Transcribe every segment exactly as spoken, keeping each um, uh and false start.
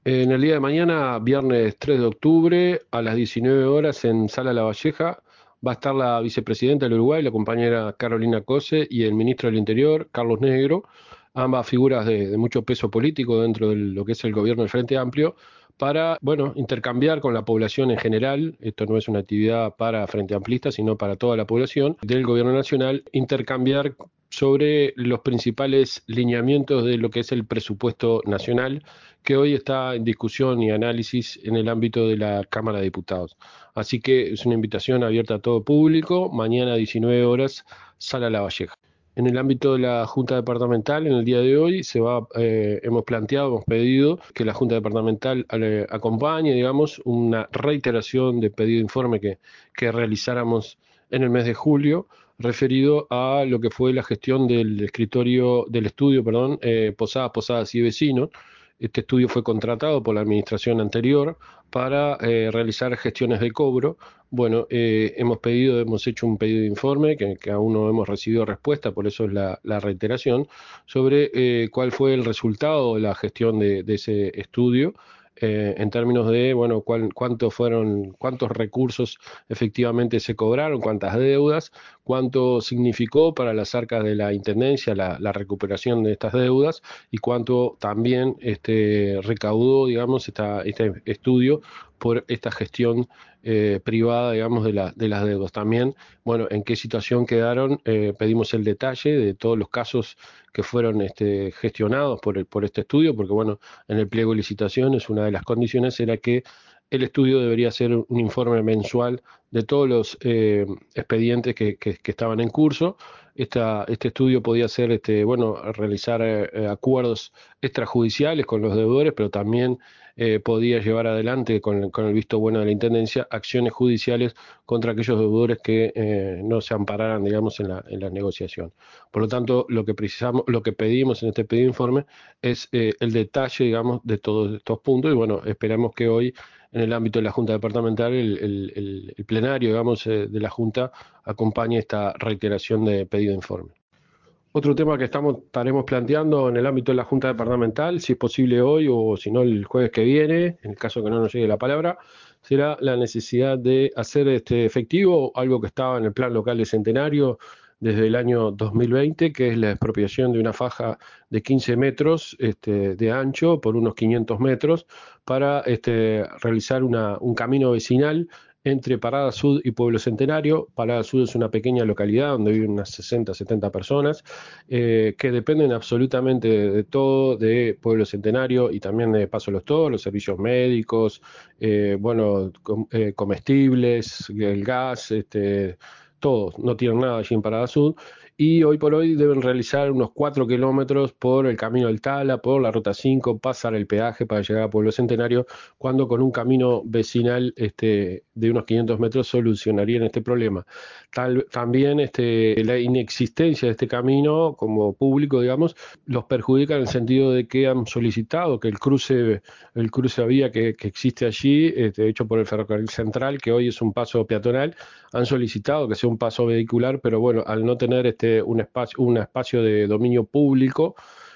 En el día de mañana, viernes tres de octubre, a las diecinueve horas en Sala La Valleja, va a estar la vicepresidenta del Uruguay, la compañera Carolina Cose, y el ministro del Interior, Carlos Negro, ambas figuras de, de mucho peso político dentro de lo que es el gobierno del Frente Amplio, para, bueno, intercambiar con la población en general. Esto no es una actividad para Frente Amplista, sino para toda la población del gobierno nacional, intercambiar sobre los principales lineamientos de lo que es el presupuesto nacional, que hoy está en discusión y análisis en el ámbito de la Cámara de Diputados. Así que es una invitación abierta a todo público. Mañana a diecinueve horas, Sala La Valleja. En el ámbito de la Junta Departamental, en el día de hoy, se va, eh, hemos planteado, hemos pedido que la Junta Departamental eh, acompañe, digamos, una reiteración de pedido de informe que, que realizáramos en el mes de julio, referido a lo que fue la gestión del escritorio, del estudio, perdón, eh, Posadas, Posadas y Vecinos. Este estudio fue contratado por la administración anterior para eh, realizar gestiones de cobro. Bueno, eh, hemos pedido, hemos hecho un pedido de informe que, que aún no hemos recibido respuesta, por eso es la, la reiteración, sobre eh, cuál fue el resultado de la gestión de, de ese estudio. Eh, en términos de, bueno, cuál, cuántos fueron, cuántos recursos efectivamente se cobraron, cuántas deudas, cuánto significó para las arcas de la Intendencia la, la recuperación de estas deudas y cuánto también este, recaudó, digamos, esta, este estudio por esta gestión eh, privada, digamos, de, la, de las deudas. También, bueno, en qué situación quedaron, eh, pedimos el detalle de todos los casos que fueron este, gestionados por, el, por este estudio, porque, bueno, en el pliego de licitaciones una de las condiciones era que el estudio debería ser un informe mensual de todos los eh, expedientes que, que, que estaban en curso. Esta, este estudio podía ser, este, bueno, realizar eh, acuerdos extrajudiciales con los deudores, pero también eh, podía llevar adelante, con, con el visto bueno de la Intendencia, acciones judiciales contra aquellos deudores que eh, no se ampararan, digamos, en la, en la negociación. Por lo tanto, lo que precisamos, lo que pedimos en este pedido de informe es eh, el detalle, digamos, de todos estos puntos y bueno, esperamos que hoy en el ámbito de la Junta Departamental, el, el, el, el plenario, digamos, eh, de la Junta acompañe esta reiteración de pedido de informe. Otro tema que estamos, estaremos planteando en el ámbito de la Junta Departamental, si es posible hoy o si no el jueves que viene, en el caso que no nos llegue la palabra, será la necesidad de hacer este efectivo algo que estaba en el Plan Local de Centenario desde el año dos mil veinte, que es la expropiación de una faja de quince metros este, de ancho por unos quinientos metros para este, realizar una, un camino vecinal entre Parada Sud y Pueblo Centenario. Parada Sud es una pequeña localidad donde viven unas sesenta, setenta personas eh, que dependen absolutamente de, de todo, de Pueblo Centenario y también de Paso Los Toros, los servicios médicos, eh, bueno, com, eh, comestibles, el gas, este, todos, no tienen nada allí en Parada Sud. Y hoy por hoy deben realizar unos cuatro kilómetros por el camino del Tala, por la ruta cinco, pasar el peaje para llegar a Pueblo Centenario, cuando con un camino vecinal este, de unos quinientos metros solucionarían este problema. Tal, también este, la inexistencia de este camino como público, digamos, los perjudica en el sentido de que han solicitado que el cruce, el cruce a vía que, que existe allí, este, hecho por el Ferrocarril Central, que hoy es un paso peatonal, han solicitado que sea un paso vehicular, pero bueno, al no tener este, un, espacio, un espacio de dominio público,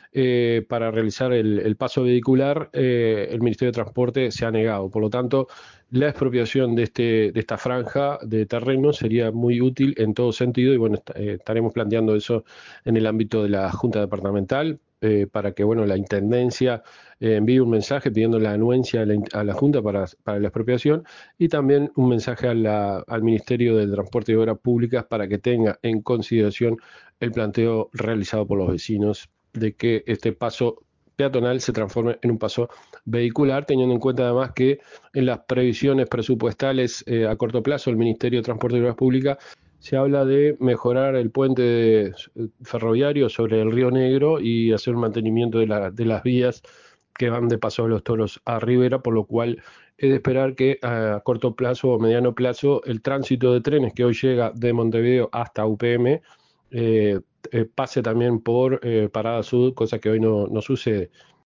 eh, para realizar el, el paso vehicular, eh, el Ministerio de Transporte se ha negado. Por lo tanto, la expropiación de, este, de esta franja de terreno sería muy útil en todo sentido y bueno, est eh, estaremos planteando eso en el ámbito de la Junta Departamental. Eh, para que bueno, la Intendencia eh, envíe un mensaje pidiendo la anuencia a la, a la Junta para, para, la expropiación y también un mensaje a la, al Ministerio de Transporte y Obras Públicas para que tenga en consideración el planteo realizado por los vecinos de que este paso peatonal se transforme en un paso vehicular, teniendo en cuenta además que en las previsiones presupuestales eh, a corto plazo el Ministerio de Transporte y Obras Públicas se habla de mejorar el puente de, ferroviario sobre el Río Negro y hacer un mantenimiento de, la, de las vías que van de Paso de los Toros a Rivera, por lo cual es de esperar que a corto plazo o mediano plazo el tránsito de trenes que hoy llega de Montevideo hasta U P M eh, eh, pase también por eh, Parada Sud, cosa que hoy no, no sucede.